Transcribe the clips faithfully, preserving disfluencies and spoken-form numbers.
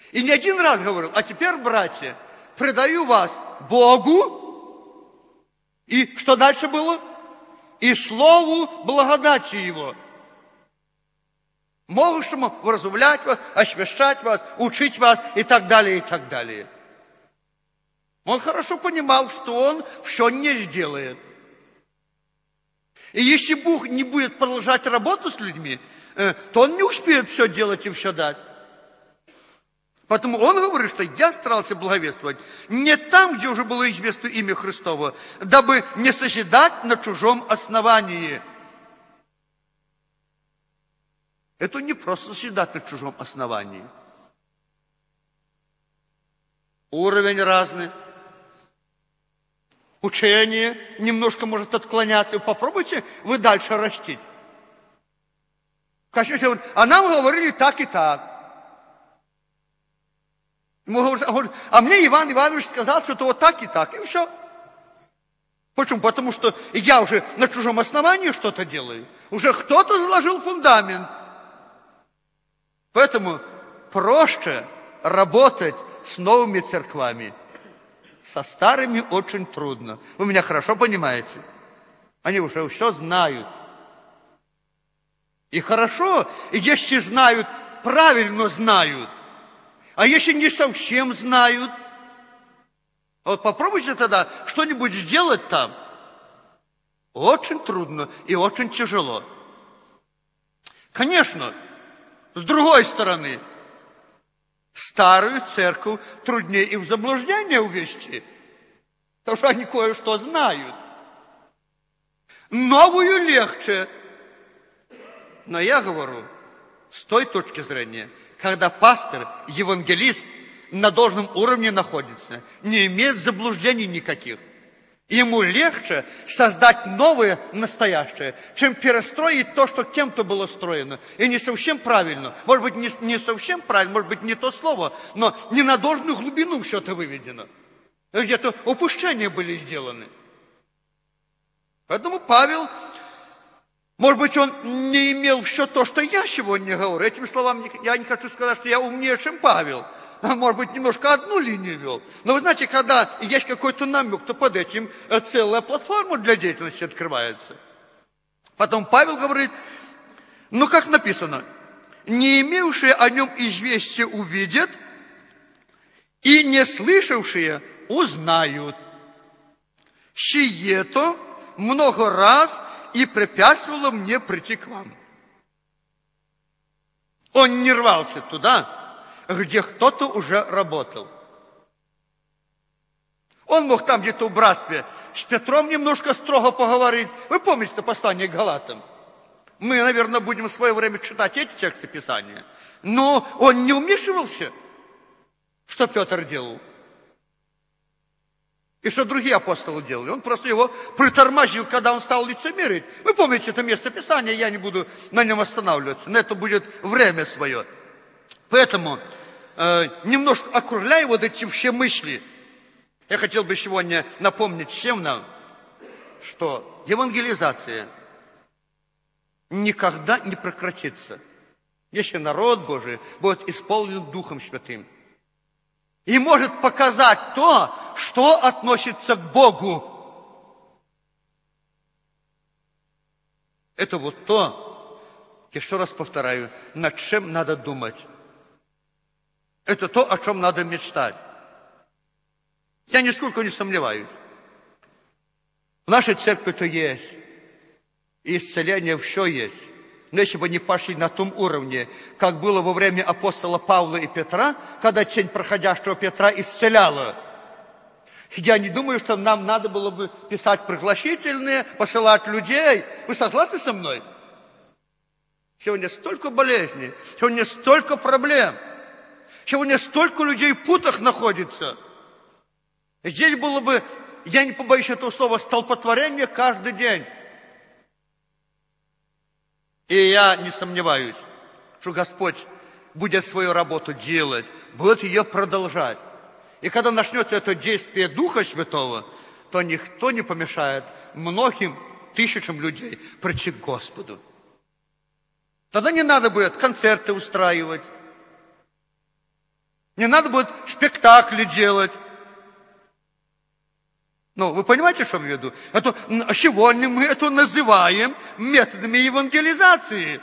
И не один раз говорил: а теперь, братья, предаю вас Богу. И что дальше было? И слову благодати Его, могущему вразумлять вас, освящать вас, учить вас и так далее, и так далее. Он хорошо понимал, что он все не сделает. И если Бог не будет продолжать работу с людьми, то он не успеет все делать и все дать. Поэтому он говорит, что я старался благовествовать не там, где уже было известно имя Христово, дабы не созидать на чужом основании. Это не просто созидать на чужом основании. Уровень разный. Учение немножко может отклоняться. Попробуйте вы дальше растить. Конечно, а нам говорили так и так. А мне Иван Иванович сказал, что это вот так и так. И все. Почему? Потому что я уже на чужом основании что-то делаю. Уже кто-то заложил фундамент. Поэтому проще работать с новыми церквами. Со старыми очень трудно. Вы меня хорошо понимаете? Они уже все знают. И хорошо, если знают, правильно знают. А если не совсем знают, вот попробуйте тогда что-нибудь сделать там. Очень трудно и очень тяжело. Конечно, с другой стороны, старую церковь труднее и в заблуждение увести, потому что они кое-что знают. Новую легче. Но я говорю, с той точки зрения, когда пастор, евангелист на должном уровне находится, не имеет заблуждений никаких. Ему легче создать новое, настоящее, чем перестроить то, что кем-то было строено. И не совсем правильно. Может быть, не, не совсем правильно, может быть, не то слово, но не на должную глубину все это выведено. Где-то упущения были сделаны. Поэтому Павел, может быть, он не имел все то, что я сегодня говорю. Этими словами я не хочу сказать, что я умнее, чем Павел. Может быть, немножко одну линию вел. Но вы знаете, когда есть какой-то намек, то под этим целая платформа для деятельности открывается. Потом Павел говорит, ну, как написано, не имевшие о нем известия увидят, и не слышавшие узнают. Сие-то много раз и препятствовало мне прийти к вам. Он не рвался туда, где кто-то уже работал. Он мог там где-то в братстве с Петром немножко строго поговорить. Вы помните это послание к Галатам? Мы, наверное, будем в свое время читать эти тексты Писания. Но он не вмешивался, что Петр делал. И что другие апостолы делали. Он просто его притормозил, когда он стал лицемерить. Вы помните это место Писания, я не буду на нем останавливаться. На это будет время свое. Поэтому, э, немножко округляя вот эти все мысли, я хотел бы сегодня напомнить всем нам, что евангелизация никогда не прекратится, если народ Божий будет исполнен Духом Святым. И может показать то, что относится к Богу. Это вот то, еще раз повторяю, над чем надо думать. Это то, о чем надо мечтать. Я нисколько не сомневаюсь. В нашей церкви это есть. И исцеление все есть. Но если бы не пошли на том уровне, как было во время апостола Павла и Петра, когда тень проходящего Петра исцеляла, я не думаю, что нам надо было бы писать пригласительные, посылать людей. Вы согласны со мной? Сегодня столько болезней, сегодня столько проблем, сегодня столько людей в путах находится. Здесь было бы, я не побоюсь этого слова, столпотворение каждый день. И я не сомневаюсь, что Господь будет свою работу делать, будет ее продолжать. И когда начнется это действие Духа Святого, то никто не помешает многим тысячам людей прийти к Господу. Тогда не надо будет концерты устраивать. Не надо будет спектакли делать. Ну, вы понимаете, что я имею в виду? Это, сегодня мы это называем методами евангелизации.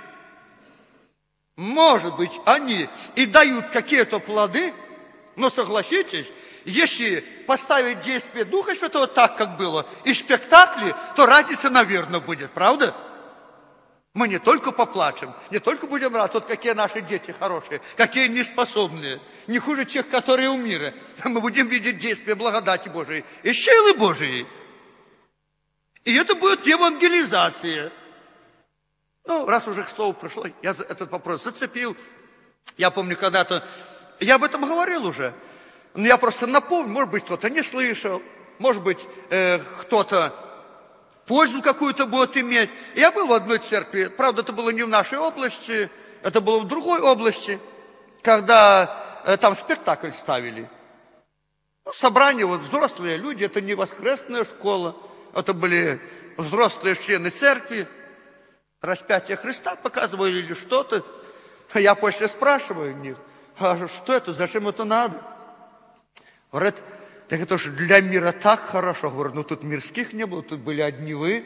Может быть, они и дают какие-то плоды, но согласитесь, если поставить действие Духа Святого так, как было, и спектакли, то разница, наверное, будет, правда? Мы не только поплачем, не только будем рады, вот какие наши дети хорошие, какие неспособные, не хуже тех, которые у мира. Мы будем видеть действие благодати Божией и силы Божией. И это будет евангелизация. Ну, раз уже к слову пришло, я этот вопрос зацепил. Я помню, когда-то, я об этом говорил уже, но я просто напомню, может быть, кто-то не слышал, может быть, э, кто-то пользу какую-то будет иметь. Я был в одной церкви, правда, это было не в нашей области, это было в другой области, когда э, там спектакль ставили. Ну, собрание, вот взрослые люди, это не воскресная школа, это были взрослые члены церкви, распятие Христа показывали или что-то. Я после спрашиваю у них, а что это, зачем это надо? Говорят, так это же для мира так хорошо. Говорю, ну тут мирских не было, тут были одни вы.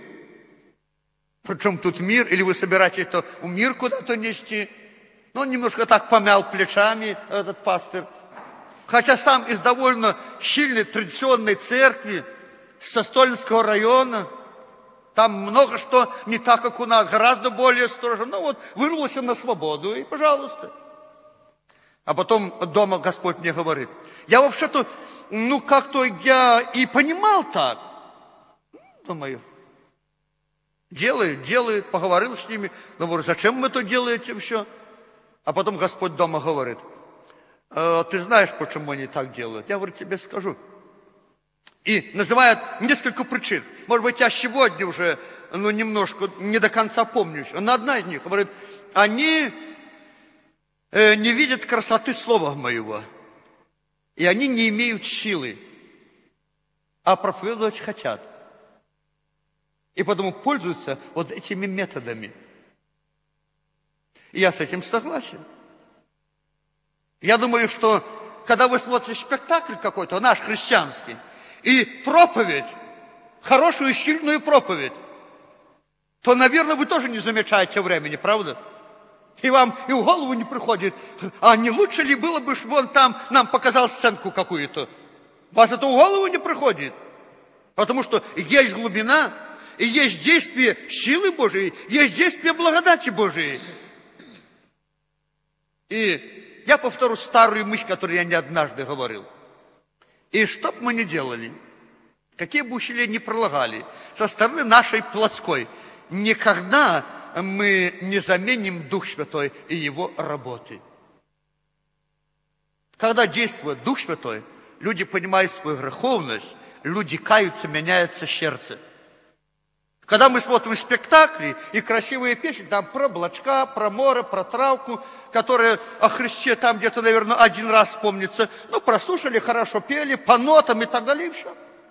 Причем тут мир, или вы собираетесь это у мир куда-то нести? Ну, он немножко так помял плечами, этот пастырь. Хотя сам из довольно сильной традиционной церкви, со Столинского района, там много что не так, как у нас, гораздо более строже. Ну вот, вырвался на свободу, и пожалуйста. А потом дома Господь мне говорит, я вообще-то, ну как-то я и понимал так. Думаю, делает, делает, поговорил с ними. Говорю, зачем вы это делаете все? А потом Господь дома говорит, э, ты знаешь, почему они так делают? Я говорю, тебе скажу. И называют несколько причин. Может быть, я сегодня уже, ну, немножко, не до конца помню. Но одна из них говорит, они э, не видят красоты слова моего. И они не имеют силы, а проповедовать хотят. И потому пользуются вот этими методами. И я с этим согласен. Я думаю, что когда вы смотрите спектакль какой-то, наш христианский, и проповедь, хорошую, сильную проповедь, то, наверное, вы тоже не замечаете времени, правда? И вам и в голову не приходит, а не лучше ли было бы, чтобы он там нам показал сценку какую-то? Вас это в голову не приходит. Потому что есть глубина, и есть действие силы Божией, есть действие благодати Божией. И я повторю старую мысль, которую я не однажды говорил. И что бы мы ни делали, какие бы усилия ни прилагали, со стороны нашей плотской, никогда мы не заменим Дух Святой и Его работы. Когда действует Дух Святой, люди понимают свою греховность, люди каются, меняется сердце. Когда мы смотрим спектакли и красивые песни, там про облачка, про море, про травку, которые о Христе там где-то, наверное, один раз вспомнится, ну, прослушали, хорошо пели, по нотам и так далее, и все.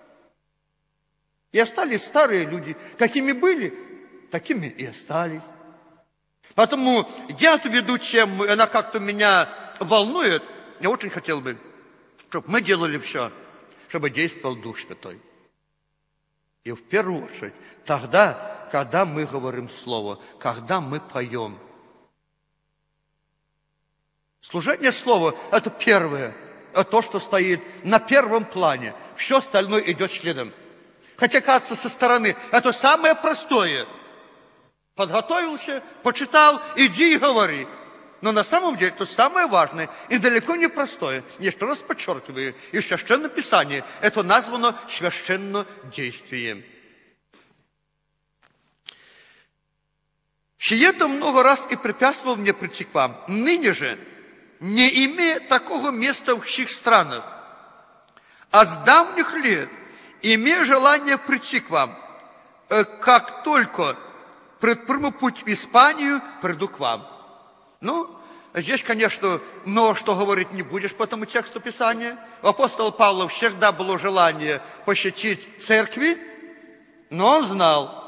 И остались старые люди. Какими были, такими и остались. Поэтому я эту веду, чем она как-то меня волнует, я очень хотел бы, чтобы мы делали все, чтобы действовал Дух Святой. И в первую очередь, тогда, когда мы говорим Слово, когда мы поем. Служение Слова – это первое, это то, что стоит на первом плане. Все остальное идет следом. Хотя, кажется, со стороны, это самое простое. Подготовился, почитал, иди и говори. Но на самом деле это самое важное и далеко не простое. Я еще раз подчеркиваю, и в Священном Писании это названо священнодействием. Сие-то много раз и препятствовал мне прийти к вам. Ныне же, не имея такого места в всех странах, а с давних лет, имея желание прийти к вам, как только предприму путь в Испанию, приду к вам. Ну, здесь, конечно, много что говорить не будешь по этому тексту Писания. У апостола Павла всегда было желание посетить церкви, но он знал,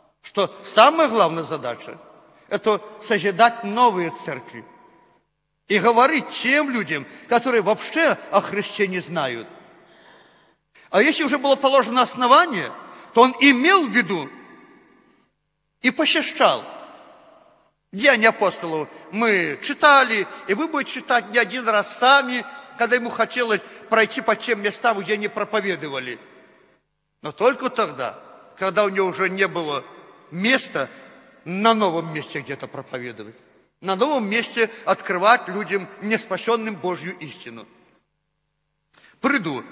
что самая главная задача – это созидать новые церкви. и говорить тем людям, которые вообще о Христе не знают. А если уже было положено основание, то он имел в виду и пощащал. Деяния апостолов мы читали, и вы будете читать не один раз сами, когда ему хотелось пройти по тем местам, где они проповедовали. Но только тогда, когда у него уже не было места на новом месте где-то проповедовать. На новом месте открывать людям, неспасенным, Божью истину. Приду.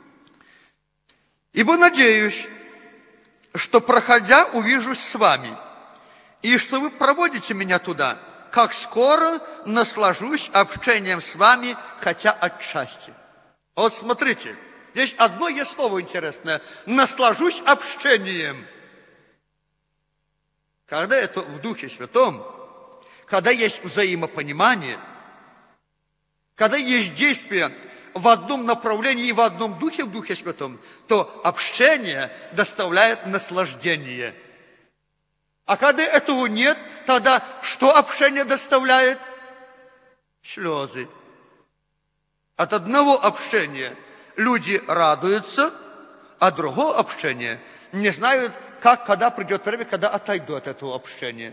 Ибо надеюсь, что, проходя, увижусь с вами, и что вы проводите меня туда, как скоро наслажусь общением с вами, хотя отчасти. Вот смотрите, здесь одно есть слово интересное. Наслажусь общением. Когда это в Духе Святом, когда есть взаимопонимание, когда есть действие в одном направлении и в одном духе, в Духе Святом, то общение доставляет наслаждение. А когда этого нет, тогда что общение доставляет? Слезы. От одного общения люди радуются, а другого общения не знают, как, когда придет время, когда отойдут от этого общения.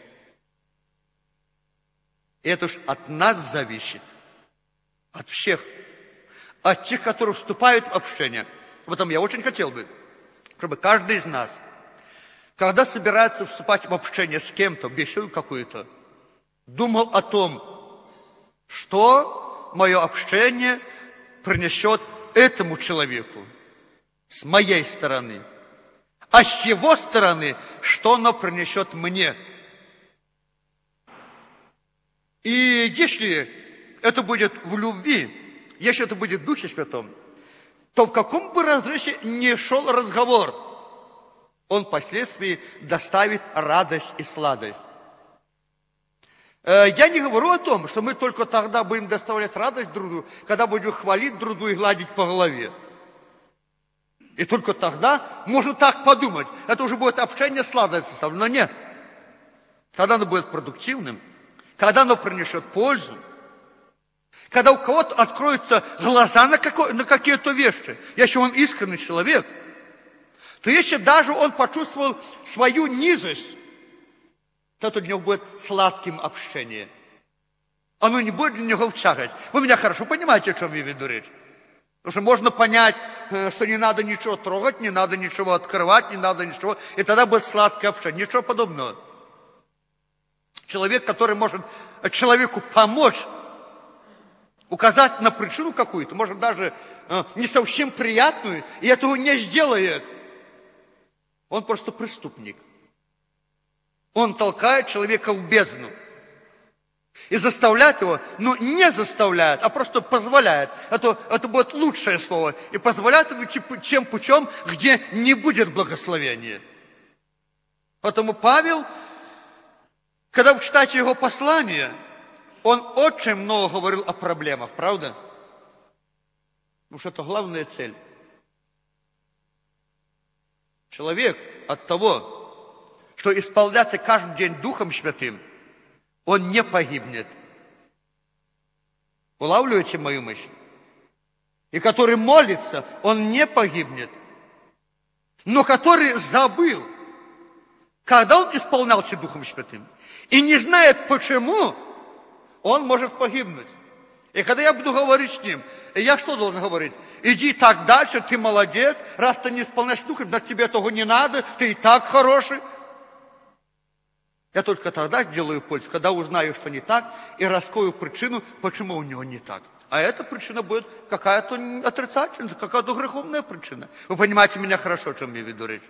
И это уж от нас зависит, от всех, от тех, которые вступают в общение. Поэтому я очень хотел бы, чтобы каждый из нас, когда собирается вступать в общение с кем-то, в беседу какую-то, думал о том, что мое общение принесет этому человеку с моей стороны, а с его стороны, что оно принесет мне. И если это будет в любви, если это будет в Духе Святом, то в каком бы разрезе ни шел разговор, он впоследствии доставит радость и сладость. Я не говорю о том, что мы только тогда будем доставлять радость друг другу, когда будем хвалить друг друга и гладить по голове. И только тогда можно так подумать. Это уже будет общение сладость составлено. Но нет. Когда оно будет продуктивным, когда оно принесет пользу, когда у кого-то откроются глаза на, какой, на какие-то вещи, если он искренний человек, то если даже он почувствовал свою низость, то это для него будет сладким общение. Оно не будет для него в тягость. Вы меня хорошо понимаете, о чем я веду речь? Потому что можно понять, что не надо ничего трогать, не надо ничего открывать, не надо ничего, и тогда будет сладкое общение. Ничего подобного. Человек, который может человеку помочь, указать на причину какую-то, может даже не совсем приятную, и этого не сделает. Он просто преступник. Он толкает человека в бездну. И заставляет его, но не заставляет, а просто позволяет. Это, это будет лучшее слово. И позволяет ему идти тем путем, где не будет благословения. Поэтому Павел, когда вы читаете его послание, он очень много говорил о проблемах, правда? Потому что это главная цель. Человек от того, что исполняться каждый день Духом Святым, он не погибнет. Улавливаете мою мысль? И который молится, он не погибнет. Но который забыл, когда он исполнялся Духом Святым, и не знает почему, он может погибнуть. И когда я буду говорить с ним, я что должен говорить? Иди так дальше, ты молодец, раз ты не исполняешь Духом, да тебе этого не надо, ты и так хороший. Я только тогда сделаю пользу, когда узнаю, что не так, и раскрою причину, почему у него не так. А эта причина будет какая-то отрицательная, какая-то греховная причина. Вы понимаете меня хорошо, о чем я веду речь.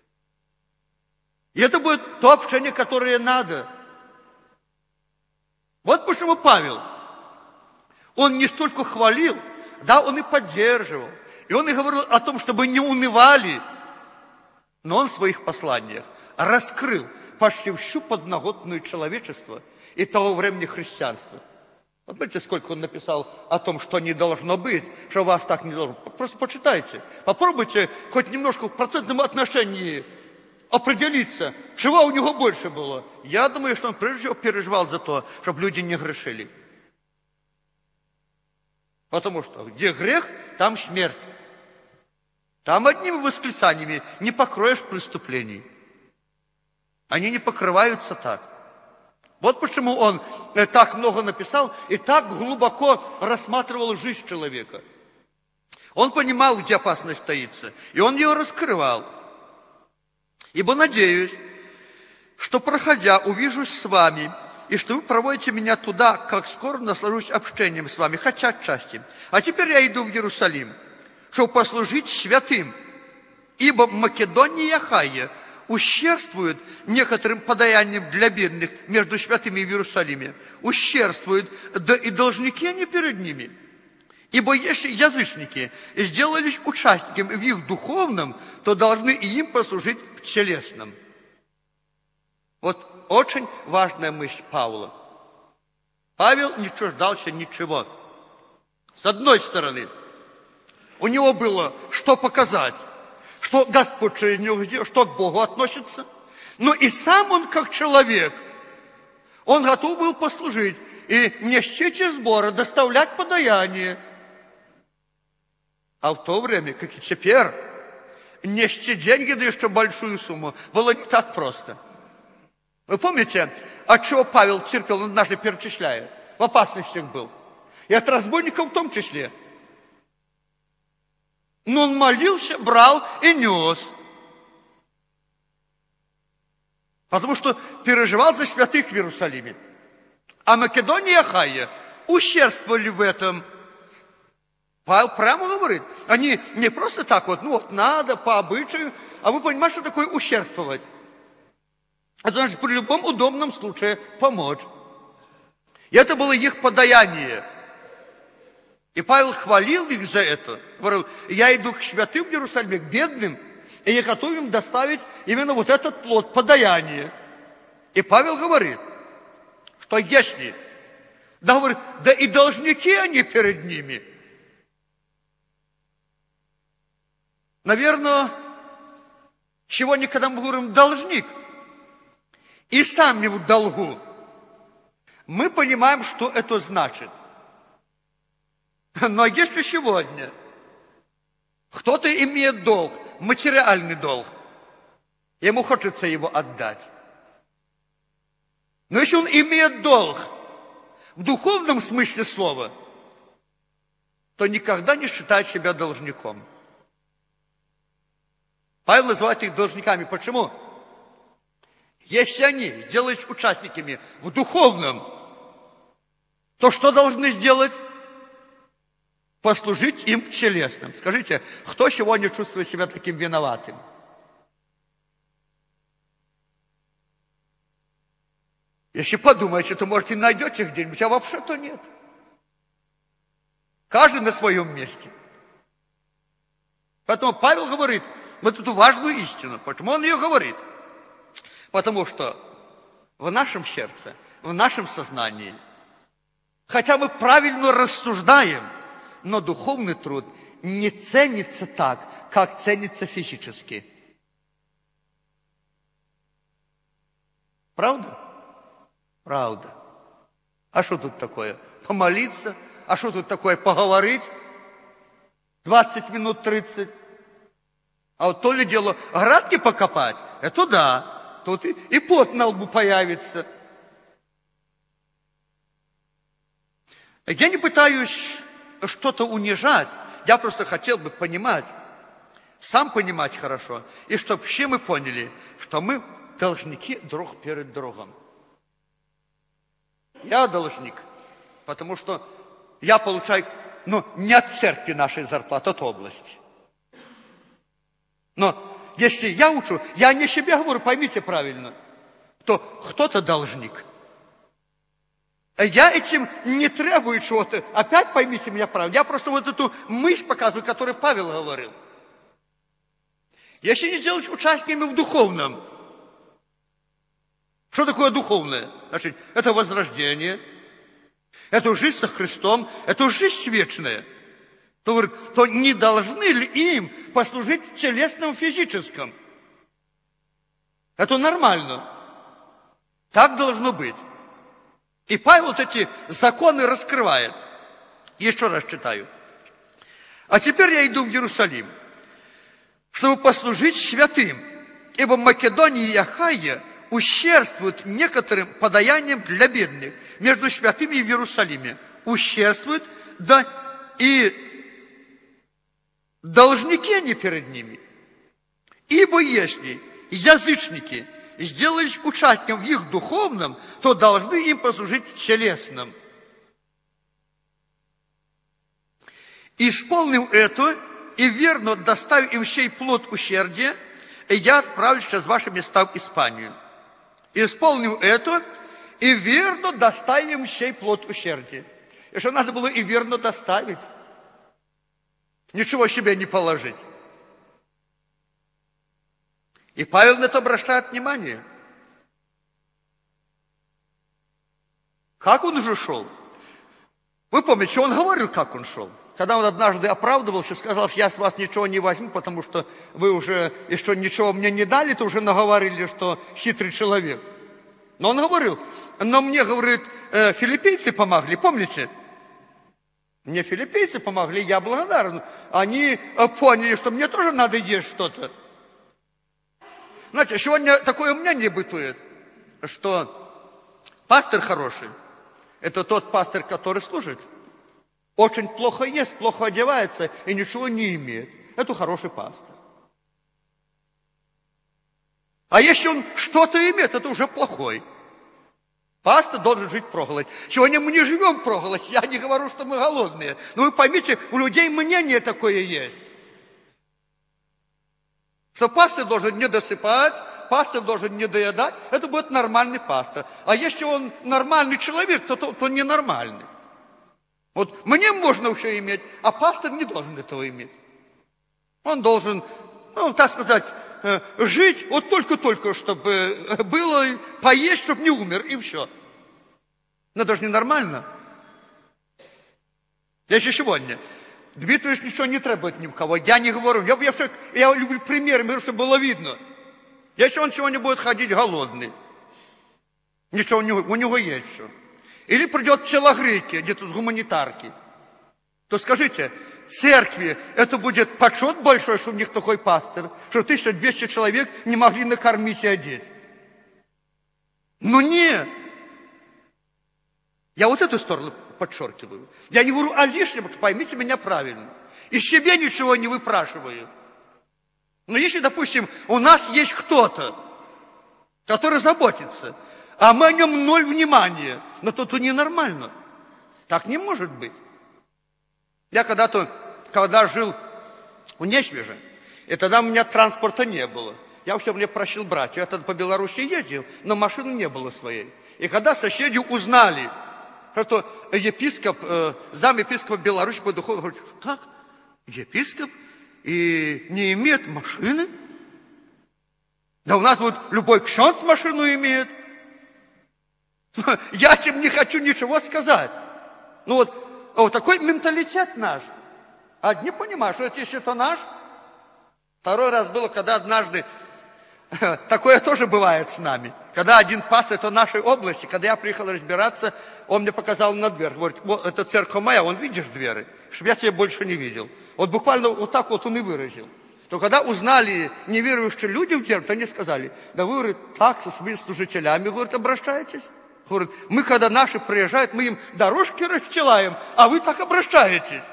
И это будет то общение, которое надо. Вот почему Павел, он не столько хвалил, да, он и поддерживал. И он и говорил о том, чтобы не унывали. Но он в своих посланиях раскрыл почти всю подноготную человечества и того времени христианства. Вот видите, сколько он написал о том, что не должно быть, что у вас так не должно. Просто почитайте. Попробуйте хоть немножко в процентном отношении определиться, чего у него больше было. Я думаю, что он прежде всего переживал за то, чтобы люди не грешили. Потому что где грех, там смерть. Там одними восклицаниями не покроешь преступлений. Они не покрываются так. Вот почему он так много написал и так глубоко рассматривал жизнь человека. Он понимал, где опасность таится, и он ее раскрывал. Ибо надеюсь, что, проходя, увижусь с вами, и что вы проводите меня туда, как скоро наслажусь общением с вами, хотя отчасти. А теперь я иду в Иерусалим, чтобы послужить святым, ибо Македония и Ахайя ущерствуют некоторым подаянием для бедных между святыми в Иерусалиме, ущерствуют, да и должники они перед ними. Ибо если язычники сделались участниками в их духовном, то должны и им послужить в телесном. Вот очень важная мысль Павла. Павел не чуждался ничего. С одной стороны, у него было что показать, что Господь через него сделал, что к Богу относится. Но и сам он, как человек, он готов был послужить и нести эти сборы, доставлять подаяние. А в то время, как и теперь, нести деньги, да еще большую сумму, было не так просто. Вы помните, от чего Павел терпел, он однажды перечисляет? В опасностях был. И от разбойников в том числе. Но он молился, брал и нес. Потому что переживал за святых в Иерусалиме. А Македония и Ахайя ущерствовали в этом. Павел прямо говорит, они не просто так вот, ну вот надо по обычаю, а вы понимаете, что такое ущерствовать? Это значит при любом удобном случае помочь. И это было их подаяние. И Павел хвалил их за это. Говорил, я иду к святым в Иерусалиме, к бедным, и я готов им доставить именно вот этот плод, подаяние. И Павел говорит, что если, да, говорит, да и должники они перед ними. Наверное, сегодня, когда мы говорим должник, и сам не в долгу, мы понимаем, что это значит. Но если сегодня кто-то имеет долг, материальный долг, ему хочется его отдать. Но если он имеет долг в духовном смысле слова, то никогда не считает себя должником. Павел называет их должниками. Почему? Если они сделают участниками в духовном, то что должны сделать? Послужить им в телесном. Скажите, кто сегодня чувствует себя таким виноватым? Если подумаете, то, может, и найдете где-нибудь, а вообще-то нет. Каждый на своем месте. Поэтому Павел говорит вот эту важную истину. Почему он ее говорит? Потому что в нашем сердце, в нашем сознании, хотя мы правильно рассуждаем, но духовный труд не ценится так, как ценится физически. Правда? Правда. А что тут такое? Помолиться? А что тут такое? Поговорить? двадцать минут, тридцать. А вот то ли дело градки покопать, это да. Тут и, и пот на лбу появится. Я не пытаюсь что-то унижать. Я просто хотел бы понимать, сам понимать хорошо. И чтобы все мы поняли, что мы должники друг перед другом. Я должник, потому что я получаю, ну, не от церкви нашей зарплаты, от области. Но если я учу, я не себе говорю, поймите правильно, то кто-то должник. Я этим не требую чего-то. Опять поймите меня правильно. Я просто вот эту мысль показываю, которую Павел говорил. Если не делать участниками в духовном, что такое духовное? Значит, это возрождение, это жизнь со Христом, это жизнь вечная. То, говорит, то не должны ли им послужить в телесном, физическом? Это нормально. Так должно быть. И Павел вот эти законы раскрывает. Еще раз читаю. «А теперь я иду в Иерусалим, чтобы послужить святым, ибо Македония и Ахайя ущербствуют некоторым подаянием для бедных между святыми в Иерусалиме. Ущербствуют, да и должники они перед ними. Ибо если язычники сделались участником в их духовном, то должны им послужить телесным. Исполнив это и верно доставив им сей плод усердия, я отправлюсь через ваши места в Испанию. Исполнив это и верно доставив им сей плод усердия». И что надо было и верно доставить. Ничего себе не положить. И Павел на это обращает внимание. Как он уже шел? Вы помните, он говорил, как он шел. Когда он однажды оправдывался, сказал, что я с вас ничего не возьму, потому что вы уже еще ничего мне не дали, то уже наговорили, что хитрый человек. Но он говорил, но мне, говорит, филиппийцы помогли, помните? Мне филиппийцы помогли, я благодарен. Они поняли, что мне тоже надо есть что-то. Знаете, сегодня такое мнение бытует, что пастор хороший, это тот пастор, который служит. Очень плохо ест, плохо одевается и ничего не имеет. Это хороший пастор. А если он что-то имеет, это уже плохой. Пастор должен жить проголодь. Сегодня мы не живем проголодь. Я не говорю, что мы голодные. Но вы поймите, у людей мнение такое есть. Что пастор должен не досыпать, пастор должен не доедать. Это будет нормальный пастор. А если он нормальный человек, то, то, то ненормальный. Вот мне можно все иметь, а пастор не должен этого иметь. Он должен, ну, так сказать, жить вот только-только, чтобы было поесть, чтобы не умер, и все. Но это же ненормально. Я еще сегодня. Дмитрий ничего не требует ни у кого. Я не говорю. Я, я, я люблю примеры, чтобы было видно. Если он сегодня будет ходить голодный, ничего у него, у него есть все. Или придет телогрейки, где-то с гуманитарки, то скажите, церкви это будет почет большой, что у них такой пастор, что тысяча двести человек не могли накормить и одеть. Но нет. Я вот эту сторону подчеркиваю. Я не говорю о лишнем, поймите меня правильно. И себе ничего не выпрашиваю. Но если, допустим, у нас есть кто-то, который заботится, а мы о нем ноль внимания, но то, то ненормально. Так не может быть. Я когда-то, когда жил в Несвеже, и тогда у меня транспорта не было. Я все мне просил брать. Я тогда по Беларуси ездил, но машины не было своей. И когда соседи узнали, что епископ, э, замепископа Беларуси по духовному, говорит, как? Епископ и не имеет машины? Да у нас вот любой ксенц машину имеет. Я этим не хочу ничего сказать. Ну вот, вот такой менталитет наш. Одни понимают, что это если это наш. Второй раз было, когда однажды, такое тоже бывает с нами, когда один пастор, это нашей области, когда я приехал разбираться, он мне показал на дверь, говорит, вот это церковь моя, он видишь двери, чтобы я тебя больше не видел. Вот буквально вот так вот он и выразил. То когда узнали неверующие люди в церкви, они сказали, да вы, говорит, так со своими служителями, говорит, обращаетесь. Говорит, мы, когда наши приезжают, мы им дорожки расстилаем, а вы так обращаетесь.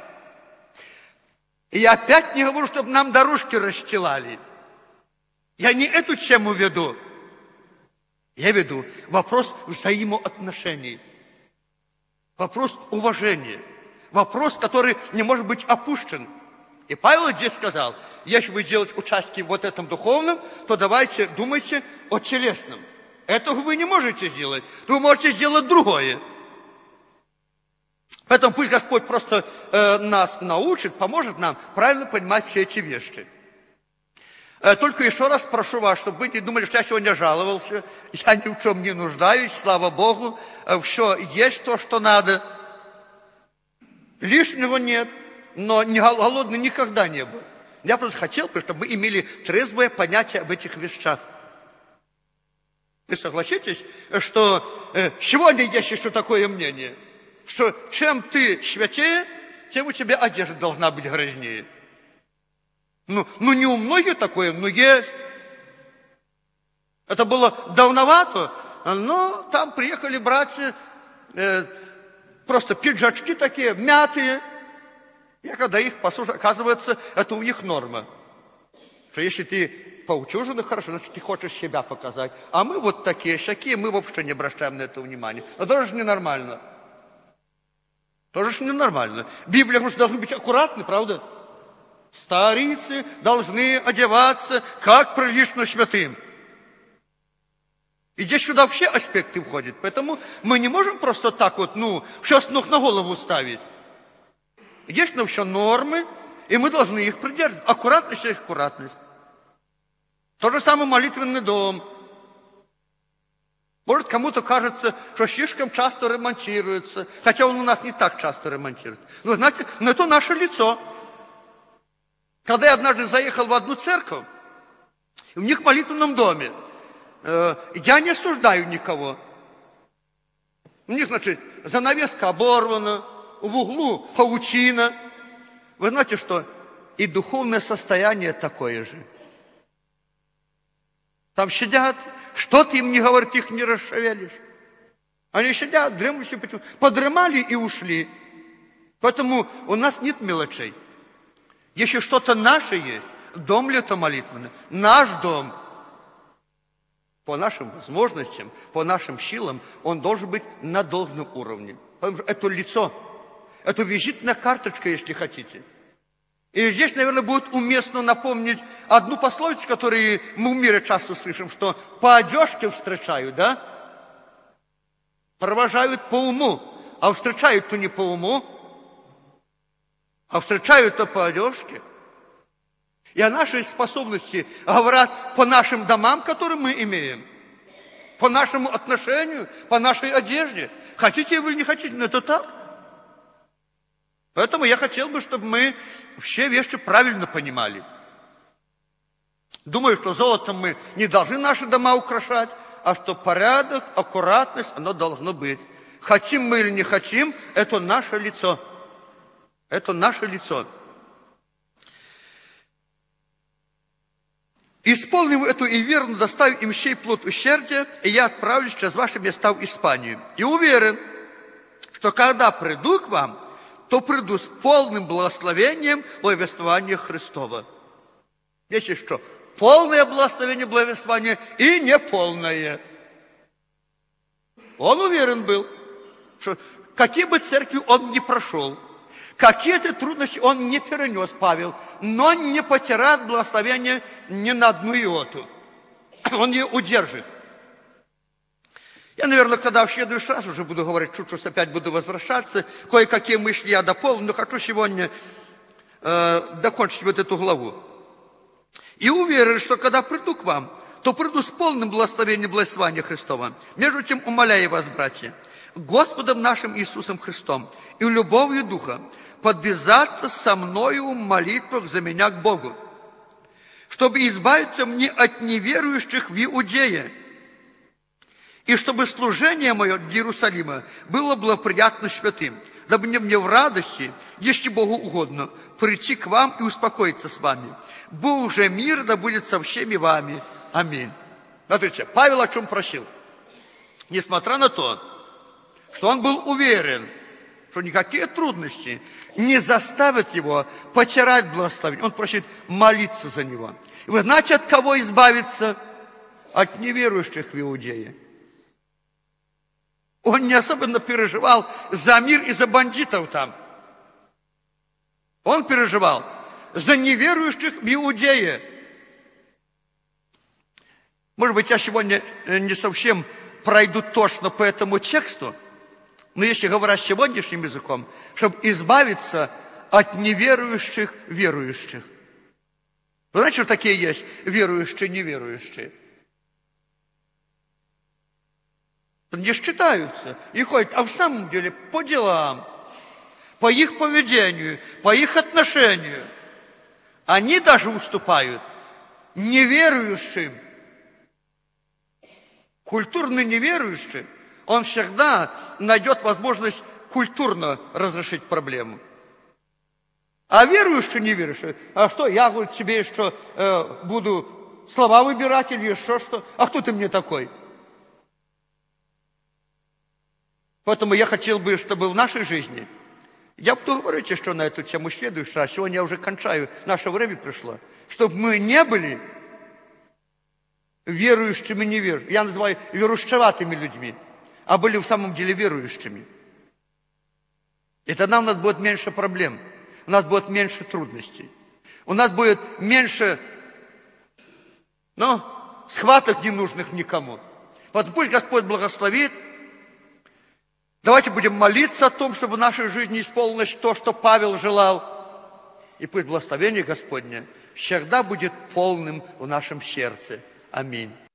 И я опять не говорю, чтобы нам дорожки расстилали. Я не эту тему веду. Я веду вопрос взаимоотношений. Вопрос уважения. Вопрос, который не может быть опущен. И Павел здесь сказал, если вы делаете участие в вот этом духовном, то давайте думайте о телесном. Этого вы не можете сделать. Вы можете сделать другое. Поэтому пусть Господь просто э, нас научит, поможет нам правильно понимать все эти вещи. Э, только еще раз прошу вас, чтобы вы не думали, что я сегодня жаловался. Я ни в чем не нуждаюсь, слава Богу. Э, все есть то, что надо. Лишнего нет, но не голодный никогда не был. Я просто хотел, чтобы мы имели трезвое понятие об этих вещах. Вы согласитесь, что э, сегодня есть еще такое мнение, что чем ты святее, тем у тебя одежда должна быть грязнее. Ну, ну не у многих такое, но есть. Это было давновато, но там приехали братья, э, просто пиджачки такие, мятые. Я когда их послушал, оказывается, это у них норма. Что если ты поутюженный хорошо, значит, ты хочешь себя показать. А мы вот такие, всякие, мы вообще не обращаем на это внимания. Но тоже же ненормально. Тоже же ненормально. Библия говорит, что должны быть аккуратны, правда? Старицы должны одеваться, как прилично святым. И здесь сюда все аспекты входят. Поэтому мы не можем просто так вот, ну, все с ног на голову ставить. Есть ну, все нормы, и мы должны их придерживать. Аккуратность есть аккуратность. То же самое молитвенный дом. Может, кому-то кажется, что слишком часто ремонтируется, хотя он у нас не так часто ремонтирует. Но, знаете, но это наше лицо. Когда я однажды заехал в одну церковь, у них в молитвенном доме, э, я не осуждаю никого. У них, значит, занавеска оборвана, в углу паутина. Вы знаете, что и духовное состояние такое же. Там сидят, что ты им не говоришь, их не расшевелишь. Они сидят, дремлющие, подремали и ушли. Поэтому у нас нет мелочей. Если что-то наше есть, дом ли это молитвенный, наш дом, по нашим возможностям, по нашим силам, он должен быть на должном уровне. Потому что это лицо, это визитная карточка, если хотите. И здесь, наверное, будет уместно напомнить одну пословицу, которую мы в мире часто слышим, что по одежке встречают, да? Провожают по уму, а встречают-то не по уму, а встречают-то по одежке. И о нашей способности говорят по нашим домам, которые мы имеем, по нашему отношению, по нашей одежде. Хотите вы или не хотите, но это так. Поэтому я хотел бы, чтобы мы все вещи правильно понимали. Думаю, что золотом мы не должны наши дома украшать, а что порядок, аккуратность, оно должно быть. Хотим мы или не хотим, это наше лицо. Это наше лицо. Исполнив эту и верно доставив им сей плод ущердия, и я отправлюсь через ваши места в Испанию. И уверен, что когда приду к вам, то приду с полным благословением благовествования Христова. Если что, полное благословение благовествования и неполное. Он уверен был, что какие бы церкви он ни прошел, какие-то трудности он не перенес, Павел, но не потеряет благословение ни на одну иоту. Он ее удержит. Я, наверное, когда в следующий раз уже буду говорить, чуть-чуть опять буду возвращаться, кое-какие мысли я дополню, но хочу сегодня э, докончить вот эту главу. И уверен, что когда приду к вам, то приду с полным благословением благословения Христова. Между тем, умоляю вас, братья, Господом нашим Иисусом Христом и любовью Духа подвязаться со мною в молитвах за меня к Богу, чтобы избавиться мне от неверующих в Иудее, и чтобы служение мое в Иерусалиме было благоприятно святым, дабы мне, мне в радости, если Богу угодно, прийти к вам и успокоиться с вами. Бог же мир да будет со всеми вами. Аминь. Смотрите, Павел о чем просил? Несмотря на то, что он был уверен, что никакие трудности не заставят его потерять благословение. Он просит молиться за него. И вы знаете, от кого избавиться? От неверующих в Иудее. Он не особенно переживал за мир и за бандитов там. Он переживал за неверующих в Иудее. Может быть, я сегодня не совсем пройду точно по этому тексту, но если говорить сегодняшним языком, чтобы избавиться от неверующих верующих. Вы знаете, что такие есть верующие, неверующие? Не считаются и ходят, а в самом деле по делам, по их поведению, по их отношению. Они даже уступают неверующим. Культурно неверующий, он всегда найдет возможность культурно разрешить проблему. А верующий, не верующий, а что, я говорю, тебе что, э, буду слова выбирать или еще что? А кто ты мне такой? Поэтому я хотел бы, чтобы в нашей жизни, я буду говорить еще на эту тему следующий раз, сегодня я уже кончаю, наше время пришло, чтобы мы не были верующими, неверующими, я называю верующеватыми людьми, а были в самом деле верующими. И тогда у нас будет меньше проблем, у нас будет меньше трудностей, у нас будет меньше, ну, схваток ненужных никому. Вот пусть Господь благословит. Давайте будем молиться о том, чтобы в нашей жизни исполнилось то, что Павел желал. И пусть благословение Господне всегда будет полным в нашем сердце. Аминь.